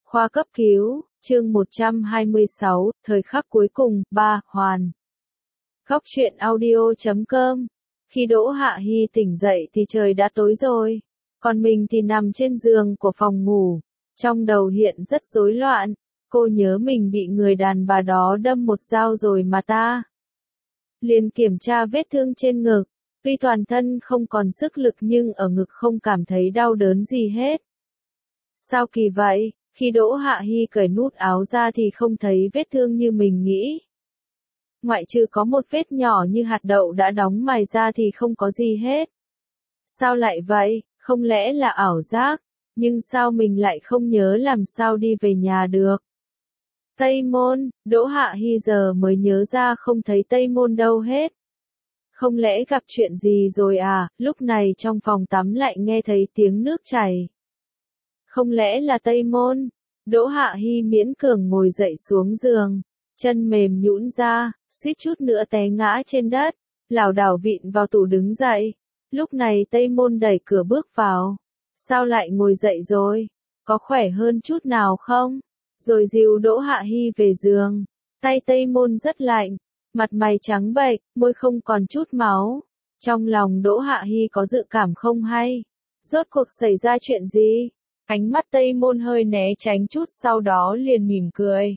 Khoa cấp cứu, chương 126, thời khắc cuối cùng, 3, hoàn. Góc truyện audio.com. Khi Đỗ Hạ Hi tỉnh dậy thì trời đã tối rồi, còn mình thì nằm trên giường của phòng ngủ, trong đầu hiện rất rối loạn. Cô nhớ mình bị người đàn bà đó đâm một dao rồi mà ta. Liền kiểm tra vết thương trên ngực, tuy toàn thân không còn sức lực nhưng ở ngực không cảm thấy đau đớn gì hết. Sao kỳ vậy? Khi Đỗ Hạ Hi cởi nút áo ra thì không thấy vết thương như mình nghĩ. Ngoại trừ có một vết nhỏ như hạt đậu đã đóng mài ra thì không có gì hết. Sao lại vậy? Không lẽ là ảo giác? Nhưng sao mình lại không nhớ làm sao đi về nhà được? Tây Môn, Đỗ Hạ Hi giờ mới nhớ ra không thấy Tây Môn đâu hết. Không lẽ gặp chuyện gì rồi à? Lúc này trong phòng tắm lại nghe thấy tiếng nước chảy. Không lẽ là Tây Môn? Đỗ Hạ Hi miễn cường ngồi dậy xuống giường, chân mềm nhũn ra, suýt chút nữa té ngã trên đất, lảo đảo vịn vào tủ đứng dậy. Lúc này Tây Môn đẩy cửa bước vào. Sao lại ngồi dậy rồi? Có khỏe hơn chút nào không? Rồi dìu Đỗ Hạ Hi về giường. Tay Tây Môn rất lạnh, mặt mày trắng bệch, môi không còn chút máu. Trong lòng Đỗ Hạ Hi có dự cảm không hay. Rốt cuộc xảy ra chuyện gì? Ánh mắt Tây Môn hơi né tránh chút sau đó liền mỉm cười.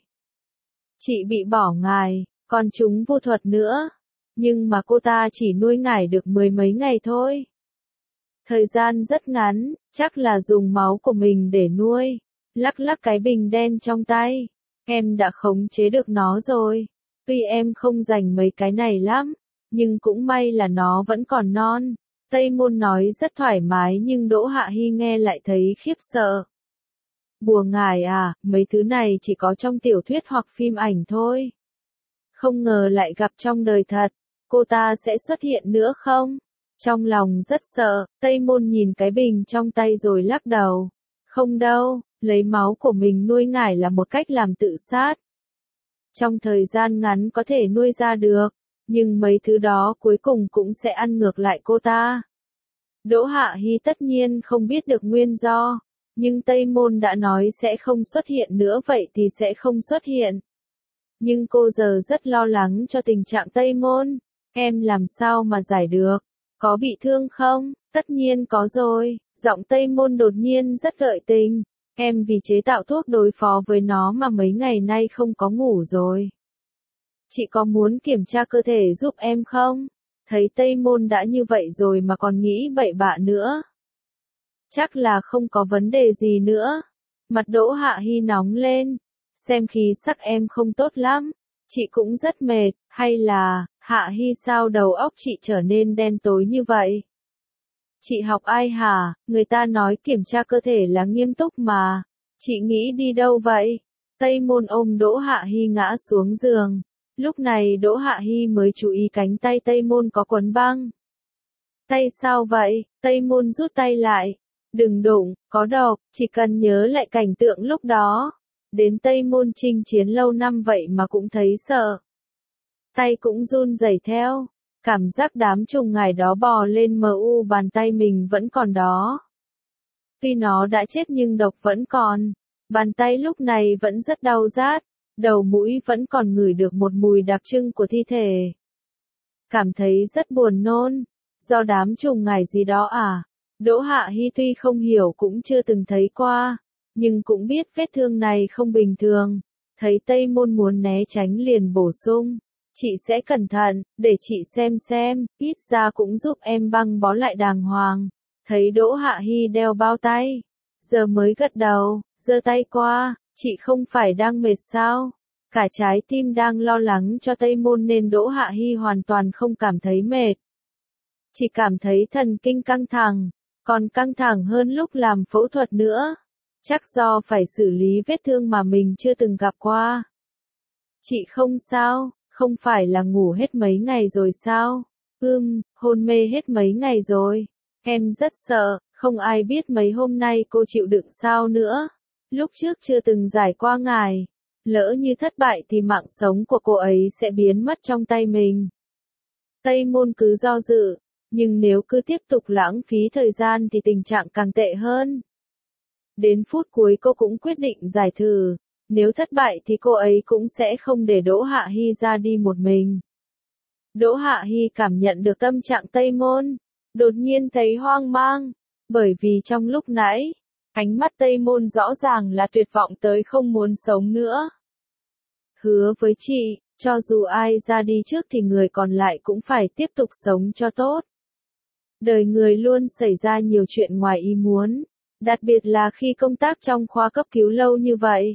Chị bị bỏ ngài, còn chúng vô thuật nữa. Nhưng mà cô ta chỉ nuôi ngài được mười mấy ngày thôi. Thời gian rất ngắn, chắc là dùng máu của mình để nuôi. Lắc lắc cái bình đen trong tay. Em đã khống chế được nó rồi. Tuy em không dành mấy cái này lắm, nhưng cũng may là nó vẫn còn non. Tây Môn nói rất thoải mái nhưng Đỗ Hạ Hi nghe lại thấy khiếp sợ. Bùa ngải à, mấy thứ này chỉ có trong tiểu thuyết hoặc phim ảnh thôi. Không ngờ lại gặp trong đời thật, cô ta sẽ xuất hiện nữa không? Trong lòng rất sợ, Tây Môn nhìn cái bình trong tay rồi lắc đầu. Không đâu, lấy máu của mình nuôi ngải là một cách làm tự sát. Trong thời gian ngắn có thể nuôi ra được, nhưng mấy thứ đó cuối cùng cũng sẽ ăn ngược lại cô ta. Đỗ Hạ Hi tất nhiên không biết được nguyên do, nhưng Tây Môn đã nói sẽ không xuất hiện nữa vậy thì sẽ không xuất hiện. Nhưng cô giờ rất lo lắng cho tình trạng Tây Môn. Em làm sao mà giải được? Có bị thương không? Tất nhiên có rồi. Giọng Tây Môn đột nhiên rất gợi tình. Em vì chế tạo thuốc đối phó với nó mà mấy ngày nay không có ngủ rồi. Chị có muốn kiểm tra cơ thể giúp em không? Thấy Tây Môn đã như vậy rồi mà còn nghĩ bậy bạ nữa. Chắc là không có vấn đề gì nữa. Mặt Đỗ Hạ Hi nóng lên. Xem khí sắc em không tốt lắm. Chị cũng rất mệt, hay là, Hạ Hi sao đầu óc chị trở nên đen tối như vậy? Chị học ai hả? Người ta nói kiểm tra cơ thể là nghiêm túc mà. Chị nghĩ đi đâu vậy? Tây Môn ôm Đỗ Hạ Hi ngã xuống giường. Lúc này Đỗ Hạ Hi mới chú ý cánh tay Tây Môn có quấn băng. Tay sao vậy? Tây Môn rút tay lại. Đừng đụng, có độc, chỉ cần nhớ lại cảnh tượng lúc đó. Đến Tây Môn chinh chiến lâu năm vậy mà cũng thấy sợ. Tay cũng run rẩy theo. Cảm giác đám trùng ngải đó bò lên mu bàn tay mình vẫn còn đó. Tuy nó đã chết nhưng độc vẫn còn. Bàn tay lúc này vẫn rất đau rát. Đầu mũi vẫn còn ngửi được một mùi đặc trưng của thi thể. Cảm thấy rất buồn nôn. Do đám trùng ngải gì đó à? Đỗ Hạ Hi tuy không hiểu cũng chưa từng thấy qua, nhưng cũng biết vết thương này không bình thường. Thấy Tây Môn muốn né tránh liền bổ sung. Chị sẽ cẩn thận, để chị xem, ít ra cũng giúp em băng bó lại đàng hoàng. Thấy Đỗ Hạ Hi đeo bao tay, giờ mới gật đầu, giơ tay qua, chị không phải đang mệt sao? Cả trái tim đang lo lắng cho Tây Môn nên Đỗ Hạ Hi hoàn toàn không cảm thấy mệt. Chỉ cảm thấy thần kinh căng thẳng, còn căng thẳng hơn lúc làm phẫu thuật nữa. Chắc do phải xử lý vết thương mà mình chưa từng gặp qua. Chị không sao, không phải là ngủ hết mấy ngày rồi sao? Hôn mê hết mấy ngày rồi. Em rất sợ, không ai biết mấy hôm nay cô chịu đựng sao nữa. Lúc trước chưa từng giải qua ngài. Lỡ như thất bại thì mạng sống của cô ấy sẽ biến mất trong tay mình. Tây Môn cứ do dự, nhưng nếu cứ tiếp tục lãng phí thời gian thì tình trạng càng tệ hơn. Đến phút cuối cô cũng quyết định giải thử, nếu thất bại thì cô ấy cũng sẽ không để Đỗ Hạ Hy ra đi một mình. Đỗ Hạ Hy cảm nhận được tâm trạng Tây Môn, đột nhiên thấy hoang mang, bởi vì trong lúc nãy, ánh mắt Tây Môn rõ ràng là tuyệt vọng tới không muốn sống nữa. Hứa với chị, cho dù ai ra đi trước thì người còn lại cũng phải tiếp tục sống cho tốt. Đời người luôn xảy ra nhiều chuyện ngoài ý muốn, đặc biệt là khi công tác trong khoa cấp cứu lâu như vậy.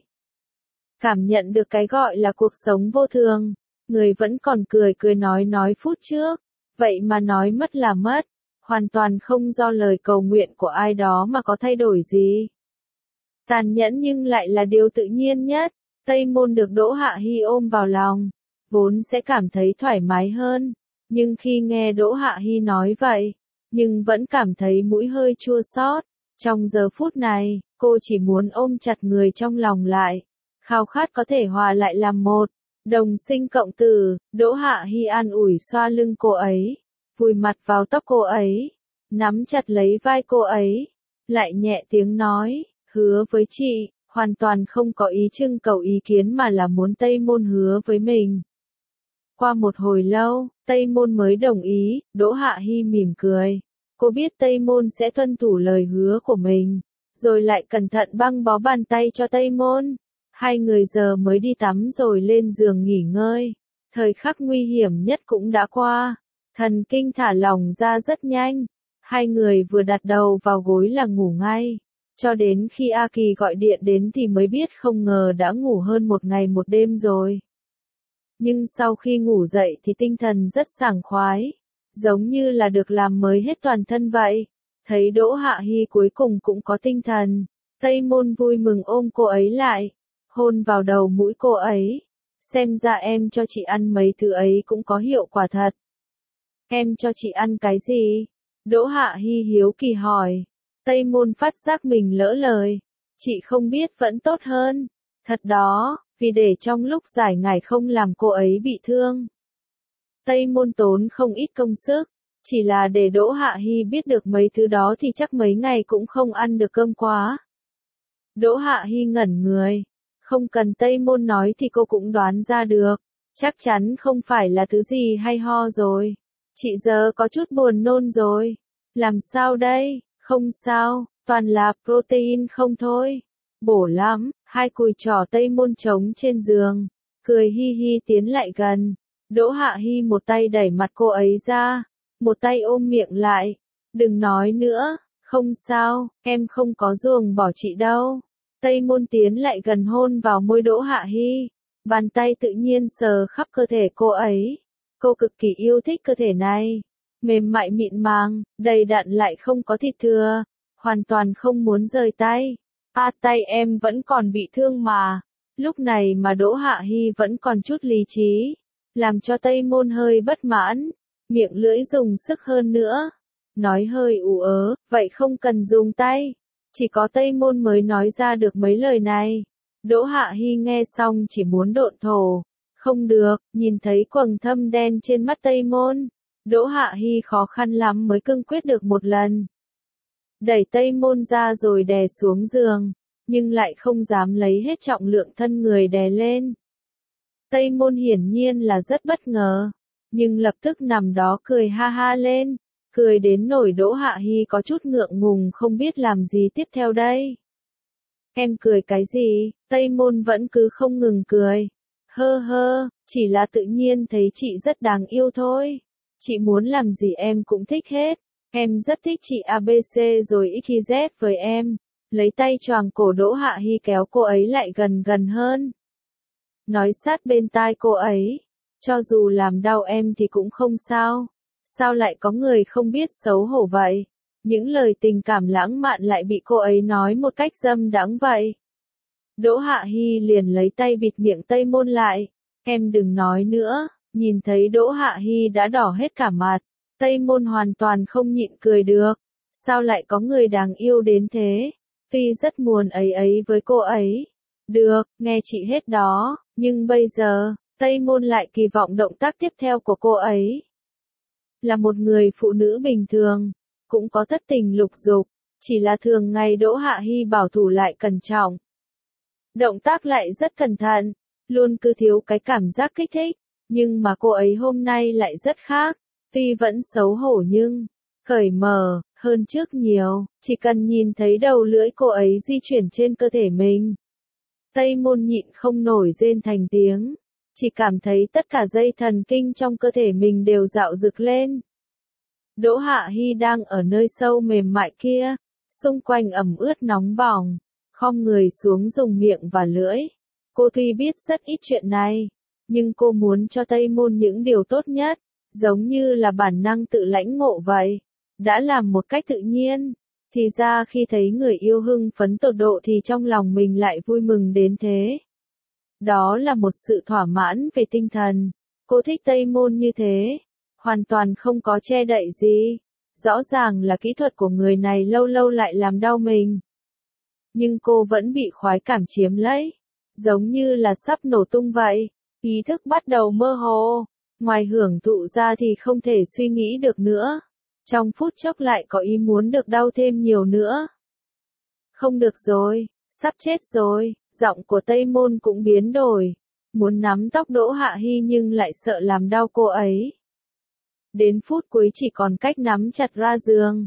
Cảm nhận được cái gọi là cuộc sống vô thường, người vẫn còn cười cười nói phút trước, vậy mà nói mất là mất, hoàn toàn không do lời cầu nguyện của ai đó mà có thay đổi gì. Tàn nhẫn nhưng lại là điều tự nhiên nhất, Tây Môn được Đỗ Hạ Hy ôm vào lòng, vốn sẽ cảm thấy thoải mái hơn, nhưng khi nghe Đỗ Hạ Hy nói vậy, nhưng vẫn cảm thấy mũi hơi chua xót. Trong giờ phút này, cô chỉ muốn ôm chặt người trong lòng lại, khao khát có thể hòa lại làm một, đồng sinh cộng tử. Đỗ Hạ Hy an ủi xoa lưng cô ấy, vùi mặt vào tóc cô ấy, nắm chặt lấy vai cô ấy, lại nhẹ tiếng nói, hứa với chị, hoàn toàn không có ý trưng cầu ý kiến mà là muốn Tây Môn hứa với mình. Qua một hồi lâu, Tây Môn mới đồng ý. Đỗ Hạ Hy mỉm cười. Cô biết Tây Môn sẽ tuân thủ lời hứa của mình, rồi lại cẩn thận băng bó bàn tay cho Tây Môn. Hai người giờ mới đi tắm rồi lên giường nghỉ ngơi. Thời khắc nguy hiểm nhất cũng đã qua. Thần kinh thả lỏng ra rất nhanh. Hai người vừa đặt đầu vào gối là ngủ ngay. Cho đến khi A Kỳ gọi điện đến thì mới biết không ngờ đã ngủ hơn một ngày một đêm rồi. Nhưng sau khi ngủ dậy thì tinh thần rất sảng khoái, giống như là được làm mới hết toàn thân vậy. Thấy Đỗ Hạ Hy cuối cùng cũng có tinh thần, Tây Môn vui mừng ôm cô ấy lại, hôn vào đầu mũi cô ấy. Xem ra em cho chị ăn mấy thứ ấy cũng có hiệu quả thật. Em cho chị ăn cái gì? Đỗ Hạ Hy hiếu kỳ hỏi. Tây Môn phát giác mình lỡ lời. Chị không biết vẫn tốt hơn. Thật đó, vì để trong lúc giải ngải không làm cô ấy bị thương. Tây Môn tốn không ít công sức, chỉ là để Đỗ Hạ Hy biết được mấy thứ đó thì chắc mấy ngày cũng không ăn được cơm quá. Đỗ Hạ Hy ngẩn người, không cần Tây Môn nói thì cô cũng đoán ra được, chắc chắn không phải là thứ gì hay ho rồi. Chị giờ có chút buồn nôn rồi. Làm sao đây? Không sao, toàn là protein không thôi. Bổ lắm. Hai cùi trỏ Tây Môn trống trên giường, cười hi hi tiến lại gần. Đỗ Hạ Hy một tay đẩy mặt cô ấy ra, một tay ôm miệng lại. Đừng nói nữa, không sao, em không có ruồng bỏ chị đâu. Tây Môn tiến lại gần hôn vào môi Đỗ Hạ Hy, bàn tay tự nhiên sờ khắp cơ thể cô ấy. Cô cực kỳ yêu thích cơ thể này, mềm mại mịn màng, đầy đặn lại không có thịt thừa, hoàn toàn không muốn rời tay. Tay em vẫn còn bị thương mà. Lúc này mà Đỗ Hạ Hy vẫn còn chút lý trí, làm cho Tây Môn hơi bất mãn, miệng lưỡi dùng sức hơn nữa, nói hơi ủ ớ, vậy không cần dùng tay. Chỉ có Tây Môn mới nói ra được mấy lời này. Đỗ Hạ Hy nghe xong chỉ muốn độn thổ. Không được, nhìn thấy quầng thâm đen trên mắt Tây Môn, Đỗ Hạ Hy khó khăn lắm mới cương quyết được một lần. Đẩy Tây Môn ra rồi đè xuống giường, nhưng lại không dám lấy hết trọng lượng thân người đè lên. Tây Môn hiển nhiên là rất bất ngờ, nhưng lập tức nằm đó cười ha ha lên, cười đến nỗi Đỗ Hạ Hy có chút ngượng ngùng không biết làm gì tiếp theo đây. Em cười cái gì? Tây Môn vẫn cứ không ngừng cười. Hơ hơ, chỉ là tự nhiên thấy chị rất đáng yêu thôi. Chị muốn làm gì em cũng thích hết. Em rất thích chị ABC rồi XYZ với em. Lấy tay choàng cổ Đỗ Hạ Hy kéo cô ấy lại gần gần hơn. Nói sát bên tai cô ấy. Cho dù làm đau em thì cũng không sao. Sao lại có người không biết xấu hổ vậy? Những lời tình cảm lãng mạn lại bị cô ấy nói một cách dâm đãng vậy. Đỗ Hạ Hy liền lấy tay bịt miệng Tây Môn lại. Em đừng nói nữa. Nhìn thấy Đỗ Hạ Hy đã đỏ hết cả mặt. Tây Môn hoàn toàn không nhịn cười được. Sao lại có người đáng yêu đến thế? Tuy rất muốn ấy với cô ấy. Được, nghe chị hết đó. Nhưng bây giờ, Tây Môn lại kỳ vọng động tác tiếp theo của cô ấy. Là một người phụ nữ bình thường, cũng có thất tình lục dục. Chỉ là thường ngày Đỗ Hạ Hi bảo thủ lại cẩn trọng. Động tác lại rất cẩn thận, luôn cứ thiếu cái cảm giác kích thích, nhưng mà cô ấy hôm nay lại rất khác, tuy vẫn xấu hổ nhưng cởi mở hơn trước nhiều, chỉ cần nhìn thấy đầu lưỡi cô ấy di chuyển trên cơ thể mình. Tây Môn nhịn không nổi rên thành tiếng, chỉ cảm thấy tất cả dây thần kinh trong cơ thể mình đều dạo rực lên. Đỗ Hạ Hi đang ở nơi sâu mềm mại kia, xung quanh ẩm ướt nóng bỏng, khom người xuống dùng miệng và lưỡi. Cô tuy biết rất ít chuyện này, nhưng cô muốn cho Tây Môn những điều tốt nhất, giống như là bản năng tự lãnh ngộ vậy. Đã làm một cách tự nhiên, thì ra khi thấy người yêu hưng phấn tột độ thì trong lòng mình lại vui mừng đến thế. Đó là một sự thỏa mãn về tinh thần. Cô thích Tây Môn như thế, hoàn toàn không có che đậy gì. Rõ ràng là kỹ thuật của người này lâu lâu lại làm đau mình. Nhưng cô vẫn bị khoái cảm chiếm lấy, giống như là sắp nổ tung vậy. Ý thức bắt đầu mơ hồ, ngoài hưởng thụ ra thì không thể suy nghĩ được nữa. Trong phút chốc lại có ý muốn được đau thêm nhiều nữa. Không được rồi, sắp chết rồi, giọng của Tây Môn cũng biến đổi. Muốn nắm tóc Đỗ Hạ Hi nhưng lại sợ làm đau cô ấy. Đến phút cuối chỉ còn cách nắm chặt ra giường.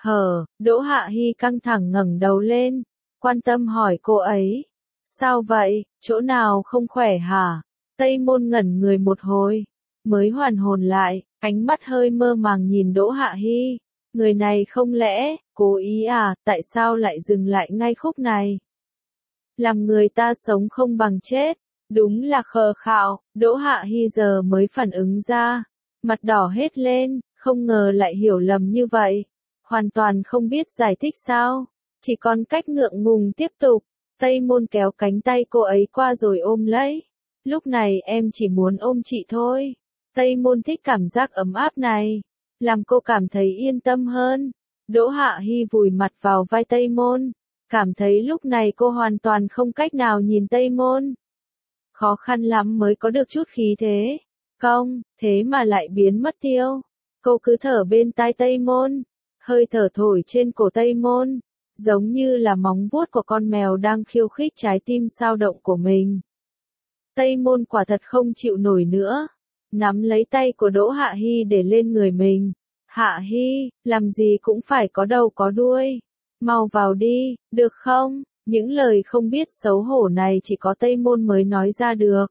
Đỗ Hạ Hi căng thẳng ngẩng đầu lên, quan tâm hỏi cô ấy. Sao vậy, chỗ nào không khỏe hả? Tây Môn ngẩn người một hồi, mới hoàn hồn lại, ánh mắt hơi mơ màng nhìn Đỗ Hạ Hi. Người này không lẽ, cố ý à, tại sao lại dừng lại ngay khúc này? Làm người ta sống không bằng chết, đúng là khờ khạo. Đỗ Hạ Hi giờ mới phản ứng ra, mặt đỏ hết lên, không ngờ lại hiểu lầm như vậy. Hoàn toàn không biết giải thích sao, chỉ còn cách ngượng ngùng tiếp tục. Tây Môn kéo cánh tay cô ấy qua rồi ôm lấy. Lúc này em chỉ muốn ôm chị thôi. Tây Môn thích cảm giác ấm áp này, làm cô cảm thấy yên tâm hơn. Đỗ Hạ Hi vùi mặt vào vai Tây Môn, cảm thấy lúc này cô hoàn toàn không cách nào nhìn Tây Môn. Khó khăn lắm mới có được chút khí thế. Thế mà lại biến mất tiêu. Cô cứ thở bên tai Tây Môn, hơi thở thổi trên cổ Tây Môn, giống như là móng vuốt của con mèo đang khiêu khích trái tim sao động của mình. Tây Môn quả thật không chịu nổi nữa, nắm lấy tay của Đỗ Hạ Hi để lên người mình. Hạ Hi, làm gì cũng phải có đầu có đuôi. Mau vào đi, được không? Những lời không biết xấu hổ này chỉ có Tây Môn mới nói ra được.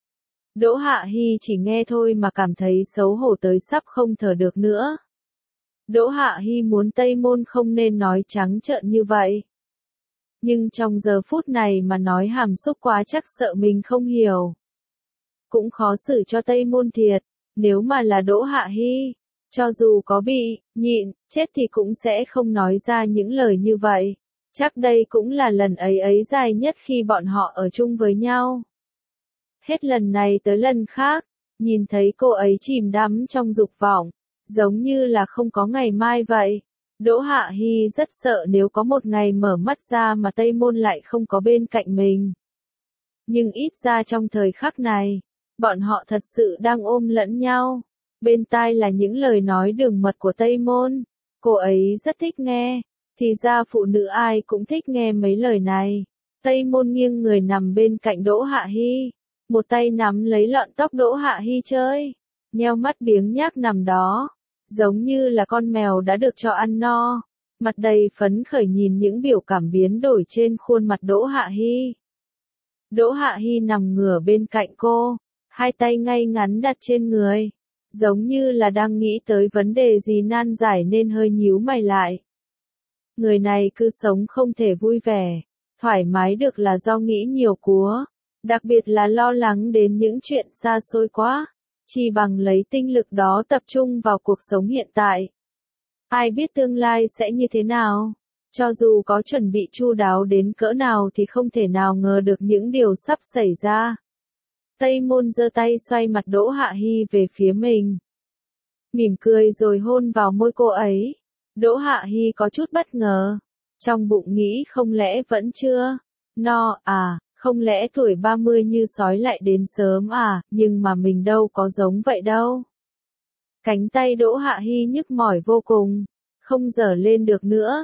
Đỗ Hạ Hi chỉ nghe thôi mà cảm thấy xấu hổ tới sắp không thở được nữa. Đỗ Hạ Hi muốn Tây Môn không nên nói trắng trợn như vậy. Nhưng trong giờ phút này mà nói hàm xúc quá chắc sợ mình không hiểu. Cũng khó xử cho Tây Môn thiệt, nếu mà là Đỗ Hạ Hi, cho dù có bị nhịn, chết thì cũng sẽ không nói ra những lời như vậy. Chắc đây cũng là lần ấy dài nhất khi bọn họ ở chung với nhau. Hết lần này tới lần khác, nhìn thấy cô ấy chìm đắm trong dục vọng, giống như là không có ngày mai vậy. Đỗ Hạ Hi rất sợ nếu có một ngày mở mắt ra mà Tây Môn lại không có bên cạnh mình. Nhưng ít ra trong thời khắc này, bọn họ thật sự đang ôm lẫn nhau. Bên tai là những lời nói đường mật của Tây Môn. Cô ấy rất thích nghe. Thì ra phụ nữ ai cũng thích nghe mấy lời này. Tây Môn nghiêng người nằm bên cạnh Đỗ Hạ Hi, một tay nắm lấy lọn tóc Đỗ Hạ Hi chơi, nheo mắt biếng nhác nằm đó, giống như là con mèo đã được cho ăn no, mặt đầy phấn khởi nhìn những biểu cảm biến đổi trên khuôn mặt Đỗ Hạ Hi. Đỗ Hạ Hi nằm ngửa bên cạnh cô, hai tay ngay ngắn đặt trên người, giống như là đang nghĩ tới vấn đề gì nan giải nên hơi nhíu mày lại. Người này cứ sống không thể vui vẻ, thoải mái được là do nghĩ nhiều quá, đặc biệt là lo lắng đến những chuyện xa xôi quá, chỉ bằng lấy tinh lực đó tập trung vào cuộc sống hiện tại. Ai biết tương lai sẽ như thế nào, cho dù có chuẩn bị chu đáo đến cỡ nào thì không thể nào ngờ được những điều sắp xảy ra. Tây Môn giơ tay xoay mặt Đỗ Hạ Hi về phía mình, mỉm cười rồi hôn vào môi cô ấy. Đỗ Hạ Hi có chút bất ngờ, trong bụng nghĩ không lẽ vẫn chưa no à, không lẽ tuổi 30 như sói lại đến sớm à, nhưng mà mình đâu có giống vậy đâu. Cánh tay Đỗ Hạ Hi nhức mỏi vô cùng, không giở lên được nữa,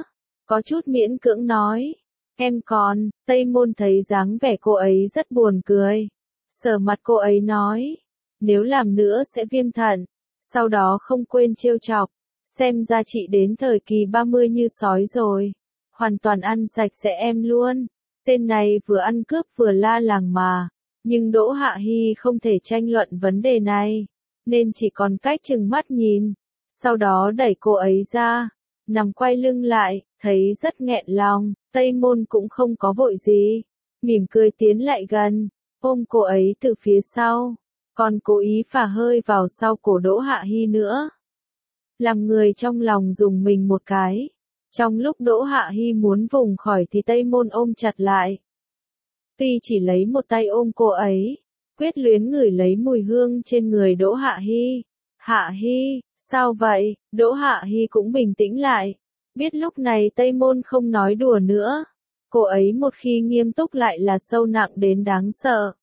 có chút miễn cưỡng nói. Em còn, Tây Môn thấy dáng vẻ cô ấy rất buồn cười. Sờ mặt cô ấy nói, nếu làm nữa sẽ viêm thận. Sau đó không quên trêu chọc, xem ra chị đến thời kỳ 30 như sói rồi. Hoàn toàn ăn sạch sẽ em luôn. Tên này vừa ăn cướp vừa la làng mà. Nhưng Đỗ Hạ Hy không thể tranh luận vấn đề này, nên chỉ còn cách chừng mắt nhìn. Sau đó đẩy cô ấy ra, nằm quay lưng lại, thấy rất nghẹn lòng. Tây Môn cũng không có vội gì, mỉm cười tiến lại gần, ôm cô ấy từ phía sau, còn cố ý phả hơi vào sau cổ Đỗ Hạ Hy nữa. Làm người trong lòng dùng mình một cái. Trong lúc Đỗ Hạ Hy muốn vùng khỏi thì Tây Môn ôm chặt lại. Tuy chỉ lấy một tay ôm cô ấy, quyết luyến ngửi lấy mùi hương trên người Đỗ Hạ Hy. Hạ Hy, sao vậy? Đỗ Hạ Hy cũng bình tĩnh lại. Biết lúc này Tây Môn không nói đùa nữa. Cô ấy một khi nghiêm túc lại là sâu nặng đến đáng sợ.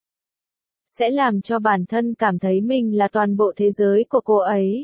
Sẽ làm cho bản thân cảm thấy mình là toàn bộ thế giới của cô ấy.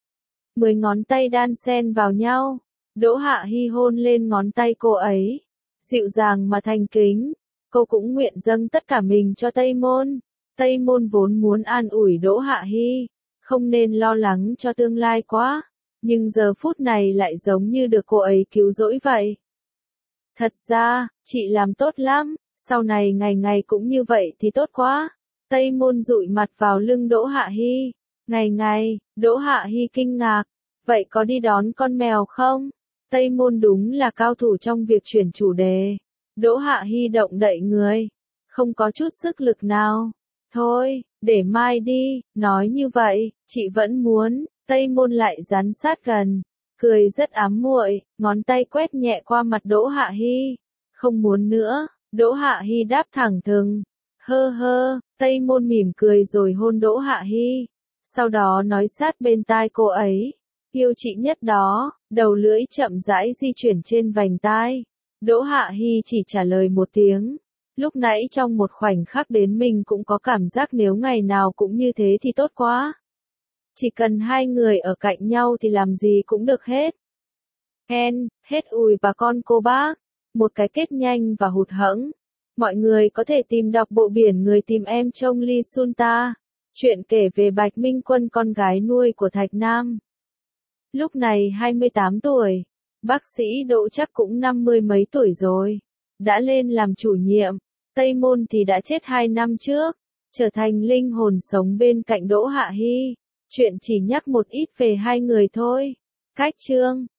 10 ngón tay đan xen vào nhau. Đỗ Hạ Hy hôn lên ngón tay cô ấy. Dịu dàng mà thành kính. Cô cũng nguyện dâng tất cả mình cho Tây Môn. Tây Môn vốn muốn an ủi Đỗ Hạ Hy. Không nên lo lắng cho tương lai quá. Nhưng giờ phút này lại giống như được cô ấy cứu rỗi vậy. Thật ra, chị làm tốt lắm. Sau này ngày ngày cũng như vậy thì tốt quá. Tây Môn dụi mặt vào lưng Đỗ Hạ Hy. Ngày, Đỗ Hạ Hy kinh ngạc. Vậy có đi đón con mèo không? Tây Môn đúng là cao thủ trong việc chuyển chủ đề. Đỗ Hạ Hy động đậy người. Không có chút sức lực nào. Thôi, để mai đi, nói như vậy, chị vẫn muốn. Tây Môn lại dán sát gần. Cười rất ám muội, ngón tay quét nhẹ qua mặt Đỗ Hạ Hy. Không muốn nữa, Đỗ Hạ Hy đáp thẳng thừng. Hơ, Tây Môn mỉm cười rồi hôn Đỗ Hạ Hy. Sau đó nói sát bên tai cô ấy. Yêu chị nhất đó, đầu lưỡi chậm rãi di chuyển trên vành tai. Đỗ Hạ Hy chỉ trả lời một tiếng. Lúc nãy trong một khoảnh khắc đến mình cũng có cảm giác nếu ngày nào cũng như thế thì tốt quá. Chỉ cần hai người ở cạnh nhau thì làm gì cũng được hết. Hết ùi bà con cô bác. Một cái kết nhanh và hụt hẫng. Mọi người có thể tìm đọc bộ Biển Người Tìm Em Chông Ly Sun Ta. Chuyện kể về Bạch Minh Quân, con gái nuôi của Thạch Nam. Lúc này 28 tuổi. Bác sĩ Đỗ chắc cũng 50 mấy tuổi rồi. Đã lên làm chủ nhiệm. Tây Môn thì đã chết 2 năm trước. Trở thành linh hồn sống bên cạnh Đỗ Hạ Hy. Chuyện chỉ nhắc một ít về hai người thôi. Cách chương